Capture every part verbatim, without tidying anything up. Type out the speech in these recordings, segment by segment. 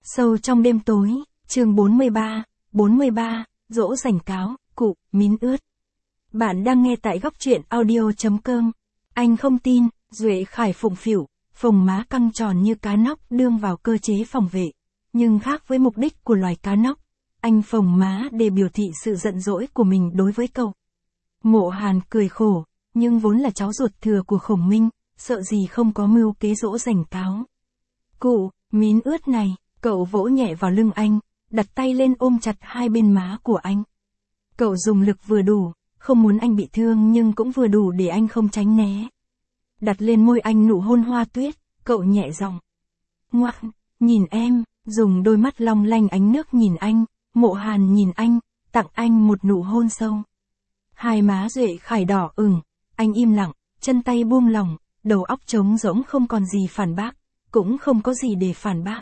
Sâu trong đêm tối, chương bốn mươi ba, bốn mươi ba, dỗ dành cáo, cụ, mín ướt. Bạn đang nghe tại góc truyện audio.com. Anh không tin, Duệ Khải phụng phịu, phồng má căng tròn như cá nóc đương vào cơ chế phòng vệ. Nhưng khác với mục đích của loài cá nóc, anh phồng má để biểu thị sự giận dỗi của mình đối với cậu. Mộ Hàn cười khổ, nhưng vốn là cháu ruột thừa của Khổng Minh, sợ gì không có mưu kế dỗ dành cáo. Cụ, mín ướt này, cậu vỗ nhẹ vào lưng anh, đặt tay lên ôm chặt hai bên má của anh. Cậu dùng lực vừa đủ, không muốn anh bị thương nhưng cũng vừa đủ để anh không tránh né. Đặt lên môi anh nụ hôn hoa tuyết, cậu nhẹ giọng. Ngoan, nhìn em, dùng đôi mắt long lanh ánh nước nhìn anh, Mộ Hàn nhìn anh, tặng anh một nụ hôn sâu. Hai má Duệ Khải đỏ ửng, anh im lặng, chân tay buông lỏng, đầu óc trống rỗng không còn gì phản bác, cũng không có gì để phản bác.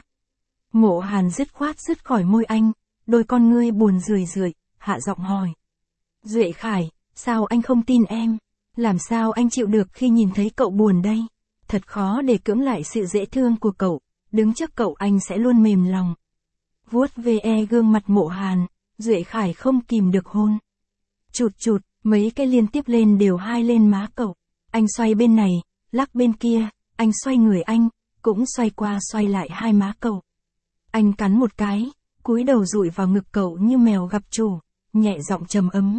Mộ Hàn dứt khoát dứt khỏi môi anh, đôi con ngươi buồn rười rượi, hạ giọng hỏi. Duệ Khải, sao anh không tin em? Làm sao anh chịu được khi nhìn thấy cậu buồn đây? Thật khó để cưỡng lại sự dễ thương của cậu, đứng trước cậu anh sẽ luôn mềm lòng. Vuốt ve gương mặt Mộ Hàn, Duệ Khải không kìm được hôn. Chụt chụt, mấy cái liên tiếp lên đều hai lên má cậu. Anh xoay bên này, lắc bên kia, anh xoay người anh, cũng xoay qua xoay lại hai má cậu. Anh cắn một cái, cúi đầu dụi vào ngực cậu như mèo gặp chủ, nhẹ giọng trầm ấm.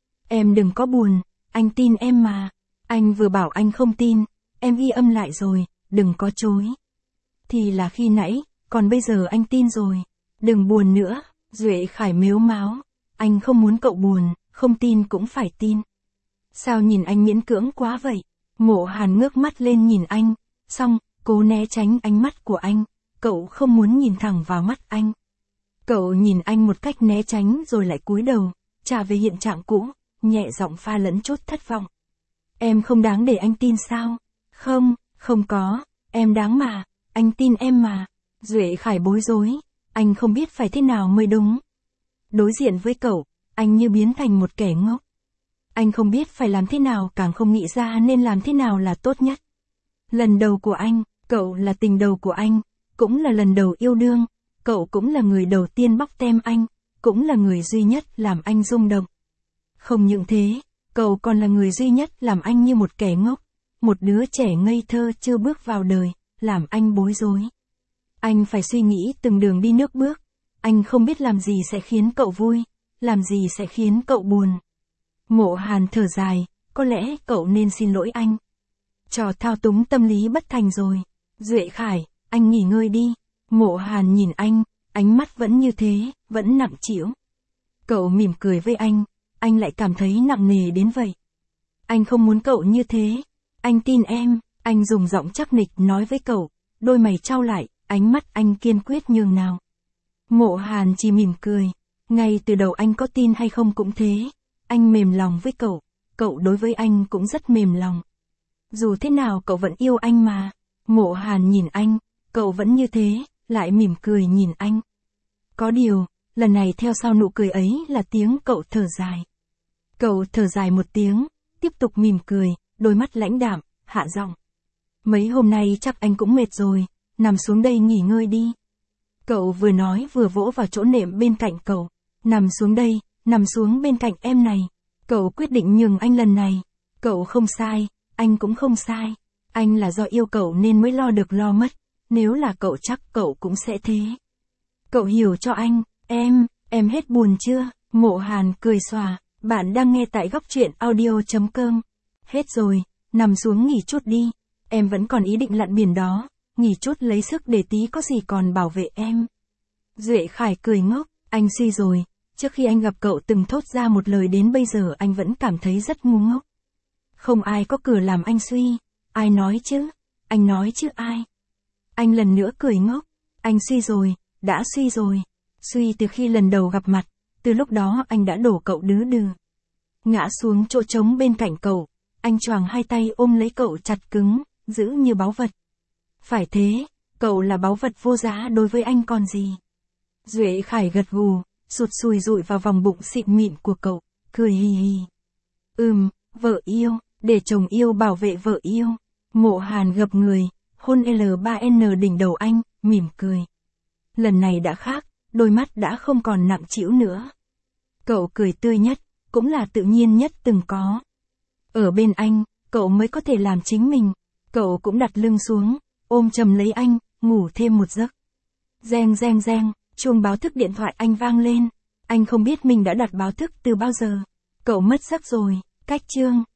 Em đừng có buồn, anh tin em mà. Anh vừa bảo anh không tin, em ghi âm lại rồi, đừng có chối. Thì là khi nãy, còn bây giờ anh tin rồi. Đừng buồn nữa, Duệ Khải mếu máo. Anh không muốn cậu buồn, không tin cũng phải tin. Sao nhìn anh miễn cưỡng quá vậy? Mộ Hàn ngước mắt lên nhìn anh, xong, cố né tránh ánh mắt của anh. Cậu không muốn nhìn thẳng vào mắt anh. Cậu nhìn anh một cách né tránh rồi lại cúi đầu, trả về hiện trạng cũ, nhẹ giọng pha lẫn chút thất vọng. Em không đáng để anh tin sao? Không, không có, em đáng mà, anh tin em mà. Duệ Khải bối rối, anh không biết phải thế nào mới đúng. Đối diện với cậu, anh như biến thành một kẻ ngốc. Anh không biết phải làm thế nào, càng không nghĩ ra nên làm thế nào là tốt nhất. Lần đầu của anh, cậu là tình đầu của anh, cũng là lần đầu yêu đương, cậu cũng là người đầu tiên bóc tem anh, cũng là người duy nhất làm anh rung động. Không những thế, cậu còn là người duy nhất làm anh như một kẻ ngốc, một đứa trẻ ngây thơ chưa bước vào đời, làm anh bối rối. Anh phải suy nghĩ từng đường đi nước bước, anh không biết làm gì sẽ khiến cậu vui, làm gì sẽ khiến cậu buồn. Mộ Hàn thở dài, có lẽ cậu nên xin lỗi anh. Trò thao túng tâm lý bất thành rồi. Duệ Khải, anh nghỉ ngơi đi. Mộ Hàn nhìn anh, ánh mắt vẫn như thế, vẫn nặng trĩu. Cậu mỉm cười với anh, anh lại cảm thấy nặng nề đến vậy. Anh không muốn cậu như thế. Anh tin em, anh dùng giọng chắc nịch nói với cậu, đôi mày trao lại, ánh mắt anh kiên quyết nhường nào. Mộ Hàn chỉ mỉm cười, ngay từ đầu anh có tin hay không cũng thế. Anh mềm lòng với cậu, cậu đối với anh cũng rất mềm lòng. Dù thế nào cậu vẫn yêu anh mà. Mộ Hàn nhìn anh, cậu vẫn như thế, lại mỉm cười nhìn anh. Có điều, lần này theo sau nụ cười ấy là tiếng cậu thở dài. Cậu thở dài một tiếng, tiếp tục mỉm cười, đôi mắt lãnh đạm, hạ giọng. Mấy hôm nay chắc anh cũng mệt rồi, nằm xuống đây nghỉ ngơi đi. Cậu vừa nói vừa vỗ vào chỗ nệm bên cạnh cậu. Nằm xuống đây, nằm xuống bên cạnh em này. Cậu quyết định nhường anh lần này. Cậu không sai, anh cũng không sai. Anh là do yêu cậu nên mới lo được lo mất. Nếu là cậu chắc cậu cũng sẽ thế. Cậu hiểu cho anh, em, em hết buồn chưa? Mộ Hàn cười xòa, bạn đang nghe tại góc truyện audio.com. Hết rồi, nằm xuống nghỉ chút đi. Em vẫn còn ý định lặn biển đó, nghỉ chút lấy sức để tí có gì còn bảo vệ em. Duệ Khải cười ngốc, anh suy rồi. Trước khi anh gặp cậu từng thốt ra một lời đến bây giờ anh vẫn cảm thấy rất ngu ngốc. Không ai có cửa làm anh suy. Ai nói chứ? Anh nói chứ ai? Anh lần nữa cười ngốc. Anh suy rồi, đã suy rồi. Suy từ khi lần đầu gặp mặt, từ lúc đó anh đã đổ cậu đứ đừ. Ngã xuống chỗ trống bên cạnh cậu, anh choàng hai tay ôm lấy cậu chặt cứng, giữ như báu vật. Phải thế, cậu là báu vật vô giá đối với anh còn gì. Duệ Khải gật gù, sụt sùi dụi vào vòng bụng xịn mịn của cậu, cười hì hì. Ừm, vợ yêu, để chồng yêu bảo vệ vợ yêu. Mộ Hàn gập người, hôn L ba N đỉnh đầu anh, mỉm cười. Lần này đã khác, đôi mắt đã không còn nặng trĩu nữa. Cậu cười tươi nhất, cũng là tự nhiên nhất từng có. Ở bên anh, cậu mới có thể làm chính mình. Cậu cũng đặt lưng xuống, ôm chầm lấy anh, ngủ thêm một giấc. Reng reng reng, chuông báo thức điện thoại anh vang lên. Anh không biết mình đã đặt báo thức từ bao giờ. Cậu mất giấc rồi, cách chương.